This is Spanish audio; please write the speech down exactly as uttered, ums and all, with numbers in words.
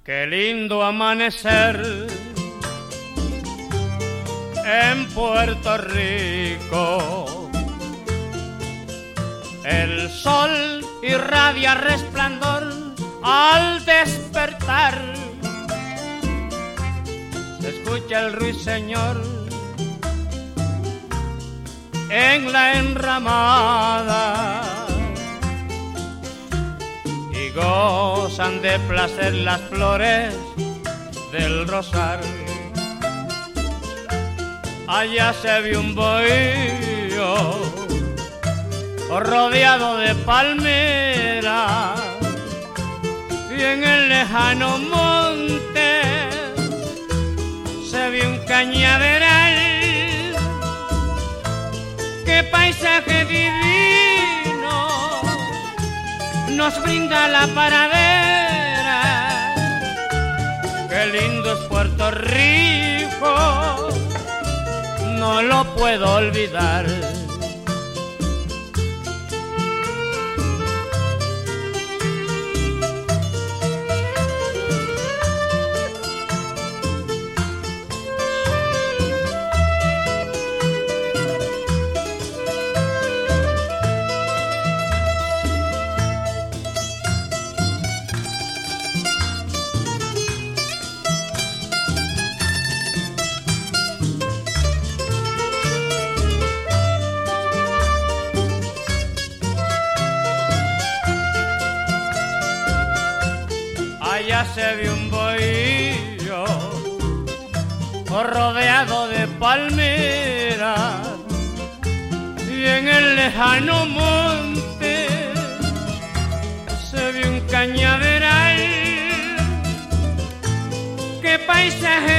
Qué lindo amanecer en Puerto Rico. El sol irradia resplandor al despertar. Se escucha el ruiseñor en la enramada y gozan de placer las flores del rosal. Allá se ve un bohío rodeado de palmeras y en el lejano monte se ve un cañaveral. ¡Qué paisaje divino nos brinda la paradera! ¡Qué lindo es Puerto Rico! No lo puedo olvidar. Allá se ve un bohío rodeado de palmeras y en el lejano monte se ve un cañaveral. ¡Qué paisaje